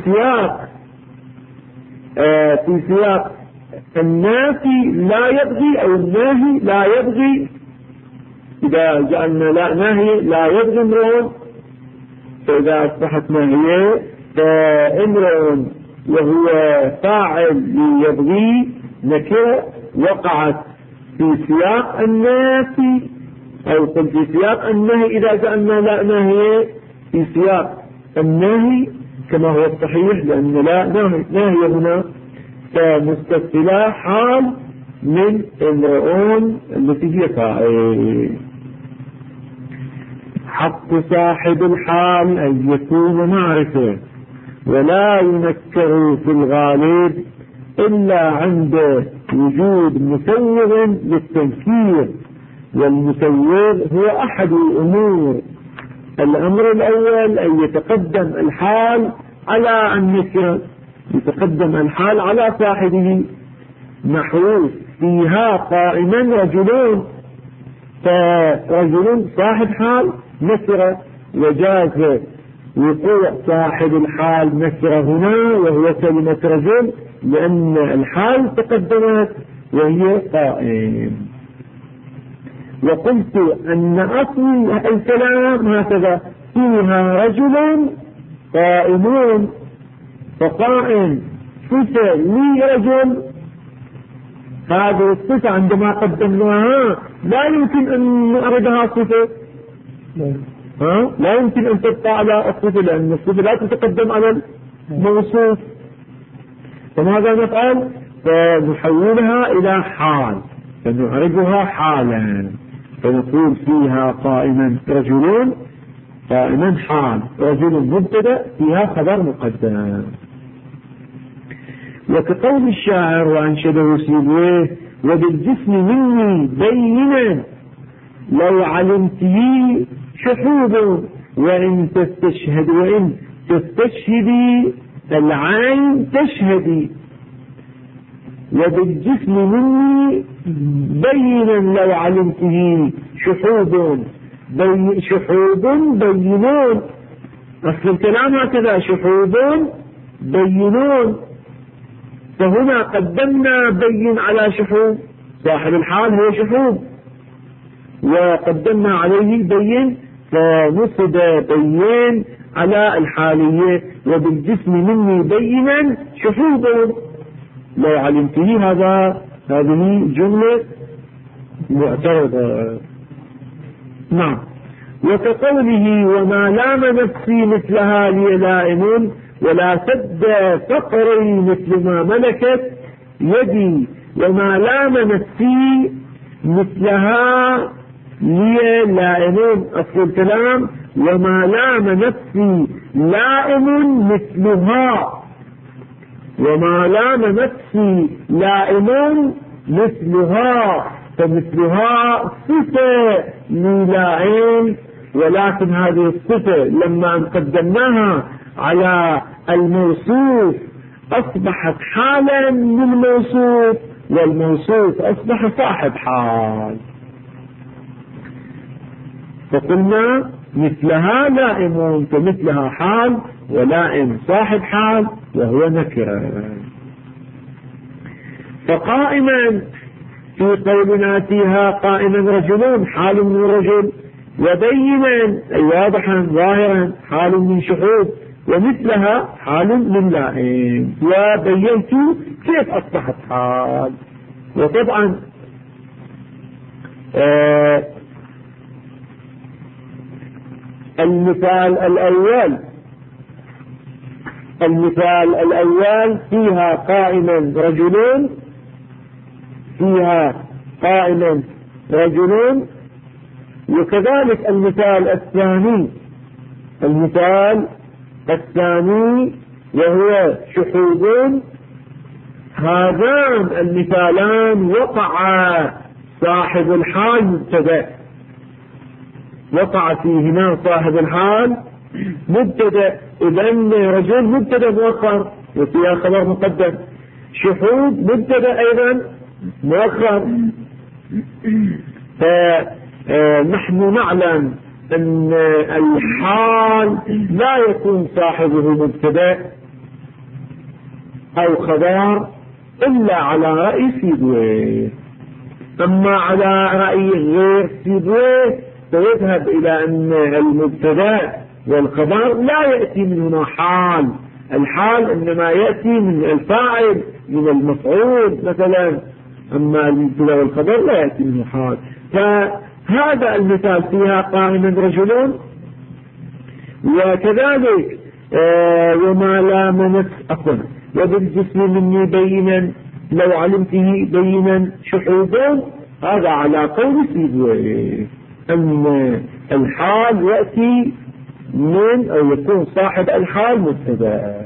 سياق النافي لا يبغي أو الناهي لا يبغي، إذا جعلنا لا ناهي لا يبغي امرؤ، فإذا أصبحت ناهية فامرؤ وهو فاعل يبغي نكر وقعت في سياق النافي، أو قل في سياق النهي إذا جعلنا لا ناهية في سياق النهي كما هو الصحيح، لأن لا ناهية هنا، فمستثلا حال من امرؤون التي هي فاعل. حق صاحب الحال أن يكون معرفة، ولا ينكر في الغالب إلا عند وجود مسوغ للتنكير، والمسوغ هو أحد الأمور. الأمر الأول أن يتقدم الحال على النكرة، يتقدم الحال على صاحبه، نحو فيها قائما رجلون، فرجل صاحب حال نكرة، وجاز وقوع صاحب الحال نكرة هنا وهو كلمة رجل، لأن الحال تقدمت وهي قائم. وقلت أن أصل الكلام هكذا: فيها رجل قائمون، فقائم صفة لرجل، هذه الصفة عندما قدمناها لا يمكن أن نعرضها صفة، لا يمكن أن تبقى على الصفة، لأن الصفة لا تتقدم على الموصوف. فماذا نفعل؟ فنحولها إلى حال، فنعرضها حالا، فنقول فيها قائما رجلون، قائما حال، رجل مبتدأ، فيها خبر مقدم. وكقول الشاعر وأنشده سيبويه: وبالجسم مني بينا لو علمت لي شحوب، وإن تستشهدي العين تشهدي. وبالجسم مني بينا لو علمته شحوب، شحوب بينون. أصل الكلام هكذا: شحوب بينون. فهنا قدمنا بين على شحوب، صاحب الحال هو شحوب، وقدمنا عليه بين، فنصب بين على الحالية. وبالجسم مني بينا شحوب لو علمته. هذه جملة معترضة. نعم. وكقوله: وما لام نفسي مثلها لي لائم، ولا سد فقري مثل ما ملكت يدي. وما لام نفسي مثلها لي لائم، أصل الكلام: وما لام نفسي لائم مثلها. وما لام نفسي لائم مثلها، فمثلها صفة للائم، ولكن هذه الصفة لما قدمناها على الموصوف أصبحت حالا للموصوف، والموصوف أصبح صاحب حال، فقلنا مثلها لائم، فمثلها حال، ولائم صاحب حال وهو نكرة. فقائما في قولنا فيها قائما رجلون حال من رجل، وبينا أي واضحا ظاهرا حال من شحوب، ومثلها حال من لائم. وبينت كيف أصبحت حال. وطبعا المثال الأول فيها قائما رجلون، فيها قائما رجلون. وكذلك المثال الثاني وهو شحوب. هذان المثالان وقع صاحب الحال مبتدأ، وقع فيهما صاحب الحال مبتدأ. إذن رجل مبتدأ مؤخر وفيها خبر مقدم، شحوب مبتدأ أيضا مؤخر. فنحن نعلم أن الحال لا يكون صاحبه مبتدأ أو خبر إلا على رأي سيبويه. أما على رأي غير سيبويه فيذهب إلى أن المبتدأ والخبر لا يأتي منهما حال. الحال إنما يأتي من الفاعل، من المفعول مثلا، أما المبتدأ والخبر لا يأتي منه حال. فهذا المثال فيها قائما رجلون. وكذلك وما لام نفس وبالجسم مني بينا لو علمته بينا شحوبا، هذا على قول سيبويه أن الحال يأتي من أو يكون صاحب الحال مبتدأ.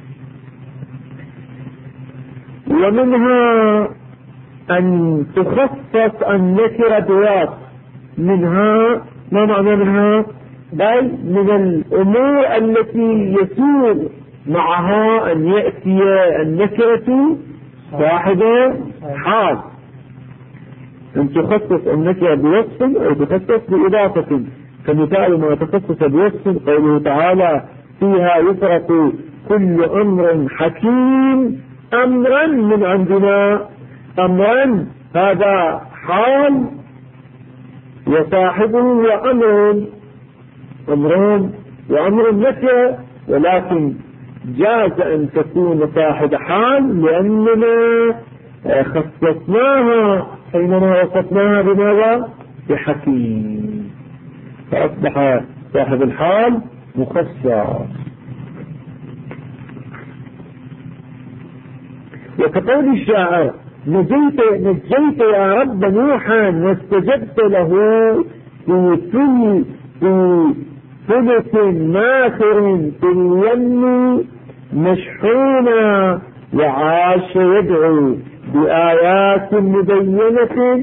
ومنها أن تخصص النكرة بوصف. منها ما معنى منها؟ بل من الأمور التي يسوغ معها أن يأتي النكرة صاحب حال. أن تخصص النكرة بوصف أو تخصص بإضافة، كمثال ما تخصص بوصف قوله تعالى: فيها يفرق كل أمر حكيم أمرا من عندنا. أمرا هذا حال وصاحبه وأمر، أمران وأمر نكرة، ولكن جاز أن تكون صاحب حال لأننا خصصناها حينما وصفناها بماذا؟ بحكيم، فأصبح صاحب الحال مخصص. وكقول الشاعر: نجيت يا رب نوحا واستجبت له في ثلث ماخر في اليم مشحونا وعاش يدعو بآيات مبينة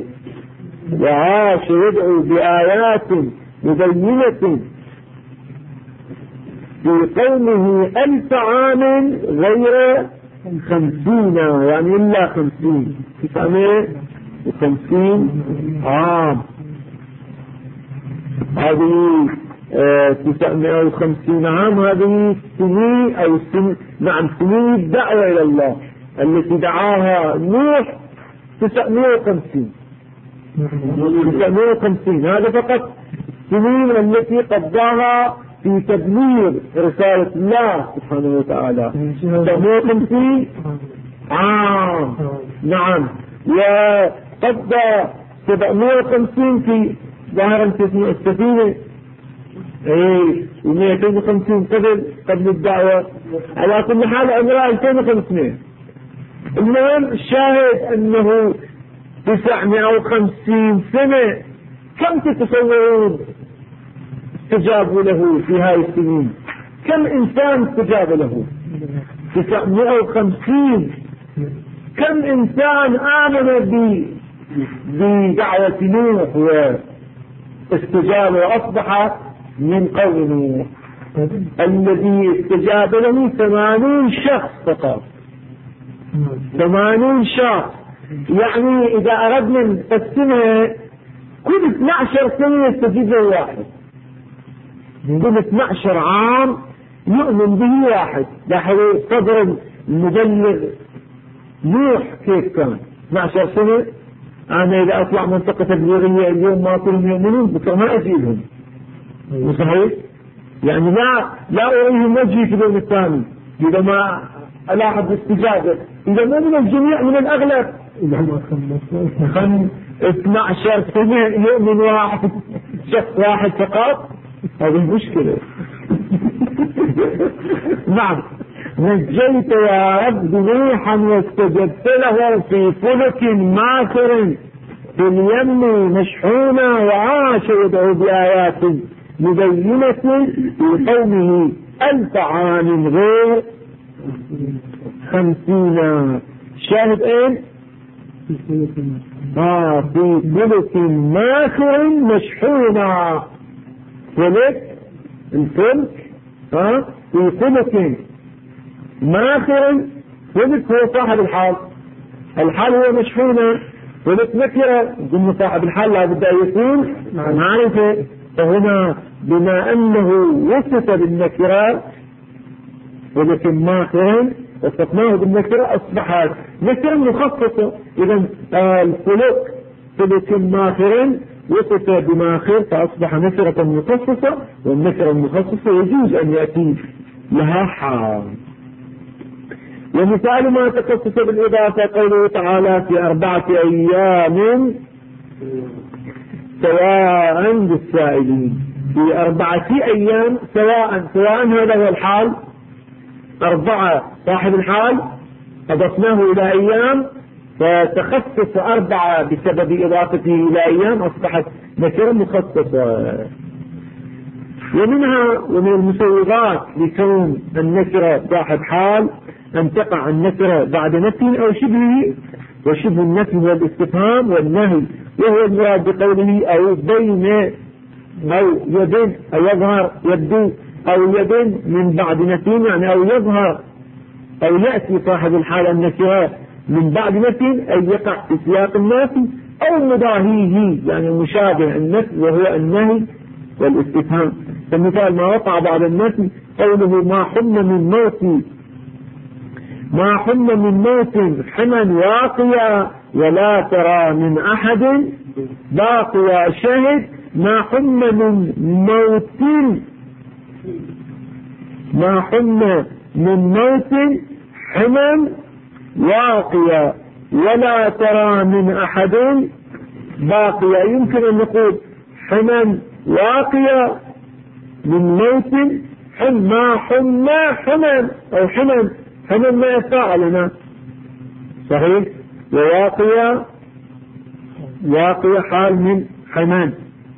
في قومه 1000 عام غير 50، يعني إلا 50 950 عام. هذه 950 عام، هذه سنين أو سنين الدعوة إلى الله التي دعاها نوح 950. هذا فقط سنين التي قضاها في تبليغ رسالة الله سبحانه وتعالى. 950 عام. نعم. وقضى 750 في ظاهرا السفينة، و250 قبل الدعوة. على كل حال عمره 2500. المهم الشاهد أنه 950 سنة. كم تتصورون استجابوا له في هاي السنين؟ كم إنسان استجاب له؟ 950. كم إنسان آمن بدعوة نوح واستجاب وأصبح من قوم نوح؟ الذي استجاب له 80 شخص فقط. 80 شخص. يعني إذا أردنا نقسمها كل 12 سنة يستجيب له واحد، كل 12 عام يؤمن به واحد. لاحظوا صدر المبلغ نوح كيف كان 12 سنة. أنا إذا أطلع منطقة تبليغية اليوم ما كلهم يؤمنون، بكرة ما أجيبهم. صحيح؟ يعني لا أريهم وجهي في اليوم الثاني إذا ما ألاحظ استجابة. إذا ما من الجميع، من الأغلب 12 سنة يؤمن واحد، شخص واحد فقط. هذه مشكلة. نعم. نجيت يا رب نوحا واستجبت له في فلك ماكر في اليم مشحونا، وعاش يدعو بآيات مبينة في قومه 1000 عام غير 50. شاهد ايه؟ في فلك ماكر مشحونا. فلك الفلك في فلك ماكر. فلك هو صاحب الحال، الحال هو مشحونة. فلك نكرة، ضمن صاحب الحال لا بد أن يكون معرفة. فهنا بما أنه وصف بالنكرة فلك ماكر وصفناه بالنكرة أصبحت نكرة مخصصة. إذا الفلك فلك ماكر وصف بماخر فأصبح نكرة مخصصة، والنكرة المخصصة يجوز أن يأتي لها حال. ومثال ما تخصص بالإضافة قوله تعالى في 4 أيام سواء للسائلين. في 4 أيام سواء هذا هو الحال. 4 صاحب الحال أضفناه إلى أيام، فتخصص 4 بسبب إضافته إلى أيام أصبحت نكرة مخصصة. ومن المسوغات لكون النكرة صاحب حال أن تقع النكرة بعد نفي أو شبهه، وشبه النفي هو الاستفهام والنهي، وهو المراد بقوله أو بين أو يدن أو يظهر يبدو أو يدن من بعد نفي، يعني أو يظهر أو يأتي صاحب الحال النكرة من بعد نفي أي يقع في سياق النفي أو مضاهيه، يعني مشابه النفي وهو النهي والاستفهام. فمثال ما وقع بعد النفي قوله ما حم من موت حما واقيا ولا ترى من أحد باقيا. شهد ما حم من موت حما واقيا ولا ترى من أحد باقيا. يمكن أن نقول حما واقيا من موت حما حما أو حما ما يفعلنا. صحيح. وواقيا حال من حمان،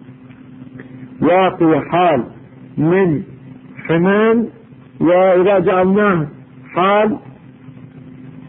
واقيا حال من حمان. وإذا جعلناه حال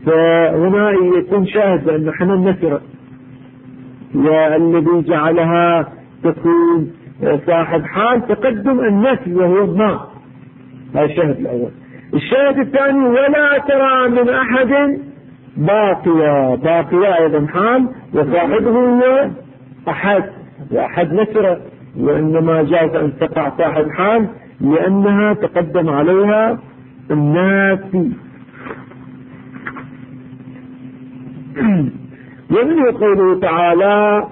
فهنا يكون شاهد بأن حنا النكرة، والذي جعلها تكون صاحب حال تقدم النفي وهو ما. هذا الشاهد الأول. الشاهد الثاني ولا ترى من أحد باقية. باقية أيضا حال وصاحبه هو أحد، وأحد نكرة، وإنما جاز أن تقع صاحب حال لأنها تقدم عليها النافي. ومنه قوله تعالى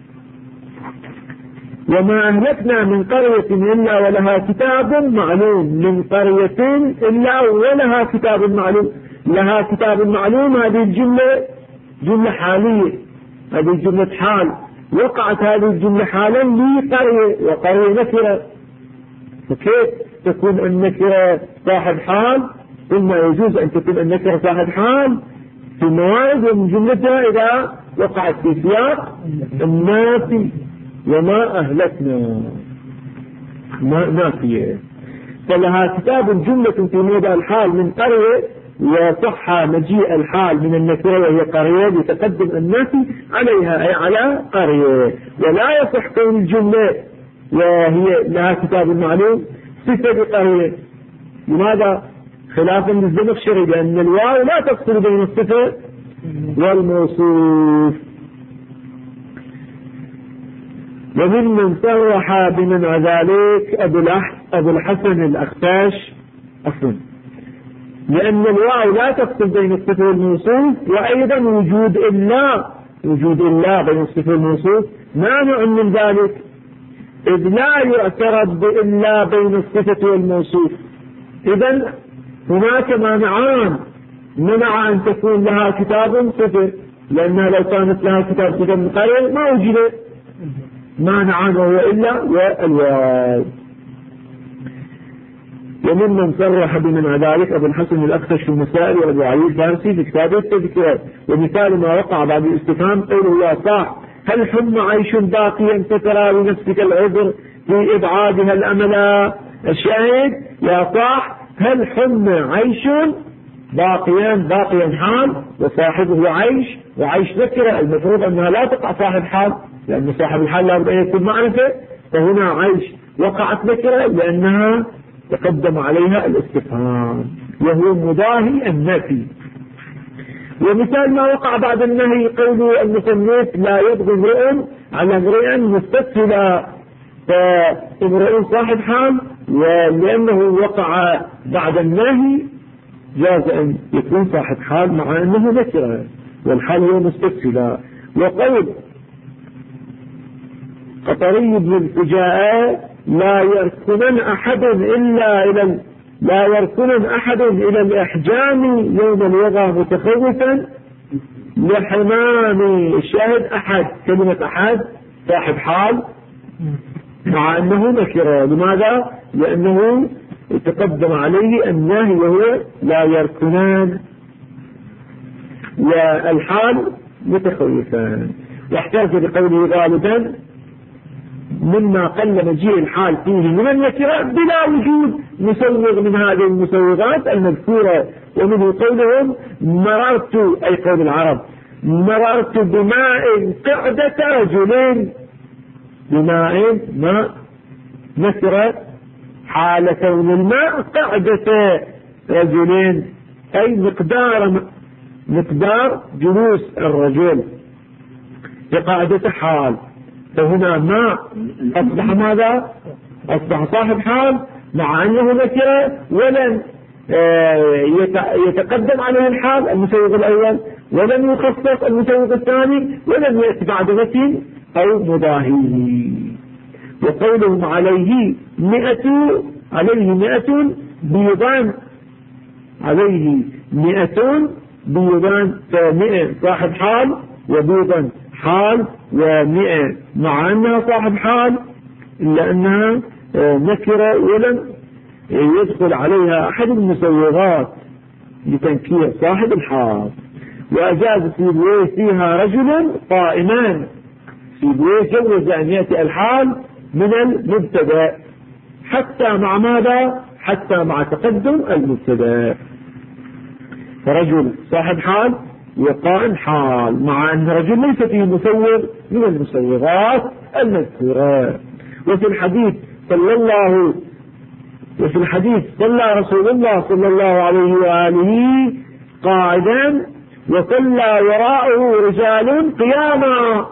وما أهلكنا من قرية إلا ولها كتاب معلوم. من قرية إلا ولها كتاب معلوم. لها كتاب معلوم، هذه الجملة جملة حالية، هذه جملة حال، وقعت هذه الجملة حالا لقرية، وقرية نكرة، فكيف تكون النكرة صاحب حال؟ قلنا يجوز أن تكون النكرة صاحب حال في موارد ومن جملتها إذا وقعت في سياق النافي. وما أهلكنا نافية، فلها كتاب جملة في موضع الحال من قرية، وصح مجيء الحال من النكرة وهي قرية لتقدم النافي عليها أي على قرية. ولا يصح كون الجملة وهي لها كتاب معلوم صفة بقرية. لماذا؟ خلافا للزمخشري، لأن الواو لا تفصل بين الصفة والموصوف. وممن صرح بمنع ذلك أبو الحسن الأخفاش أصلا، لأن الواو لا تفصل بين الصفة والموصوف، وأيضا وجود إلا بين الصفة والموصوف مانع من ذلك، إذ لا يعترض بإلا بين الصفة والموصوف. إذن هناك مانعان، منع أن تكون لها كتاب صفة، لأنها لو كانت لها كتاب صفة من قرية ما وجد مانعان، وهو إلا والواو. وممن صرح بمنع ذلك أبو الحسن الأخفش في المسائل، وأبو علي الفارسي في كتابه التذكير. ومثال ما وقع بعد الاستفهام قوله يا صاح هل حم عيش باقيا فترى لنفسك العذر في إبعادها الأملا. الشاهد يا صاح هل حم عيش باقيا حال وصاحبه عيش، وعيش نكرة، المفروض أنها لا تقع صاحب حال لأن صاحب الحال لابد أن يكون معرفة، فهنا عيش وقعت نكرة لأنها تقدم عليها الاستفهام وهو مضاهي النفي. ومثال ما وقع بعد النهي قوله المصنف لا يبغي امرئ على امرئ مستسهلا، فامرئ صاحب حال، ولأنه وقع بعد النهي جاز أن يكون صاحب حال مع أنه نكرة، والحال هو مستسهلا. وقول قطري بن الفجاء لا يركن أحد إلى الإحجام يوم الوضع متخوفا لحمام. الشاهد أحد، كلمة أحد صاحب حال مع أنه نكرة. لماذا؟ لأنه تقدم عليه النهي وهو لا يركنان، والحال متخوفان. واحتاج بقوله غالبا مما قل مجيء الحال فيه من النكرة بلا وجود مسوغ من هذه المسوغات المذكورة. ومنه قولهم مررت، أي قول العرب، مررت بماء قعدة رجلين. بماء ماء نكرة حال كون الماء قعدة رجلين، أي مقدار جلوس الرجل بقعدة حال. فهنا ما أصبح ماذا؟ أصبح صاحب حال مع أنه نكرة، ولن يتقدم عليه الحال المسوغ الأول، ولن يخصص المسوغ الثاني، ولن يأتي بعد نفي أو مضاهيه. وقولهم عليه 100 بيضان، عليه 100 بيضان، ف100 صاحب حال وبيضا حال، و100 مع أنها صاحب حال إلا أنها نكرة ولم يدخل عليها أحد المسوغات لتنكير صاحب الحال. وأجاز سيبويه فيها رجل قائمان. سيبويه جوز أن يأتي الحال من المبتدأ حتى مع ماذا؟ حتى مع تقدم المبتدأ. فرجل صاحب حال وقائم حال، مع أن الرجل ليس فيه مصور من المصورات المذكورة. وفي الحديث صلى رسول الله صلى الله عليه وآله قاعدا وصلى وراءه رجال قياما،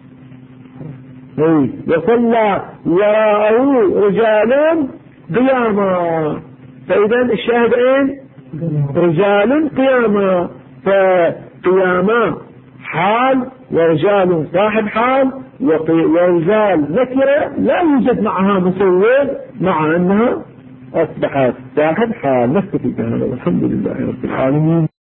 وصلى وراءه رجال قياما. فإذا الشاهد اين؟ رجال قياما، فقياما حال ورجال صاحب حال ورجال نكرة لا يوجد معها مصور، مع أنها أصبحت صاحب حال. نكتفي بهذا والحمد لله رب العالمين.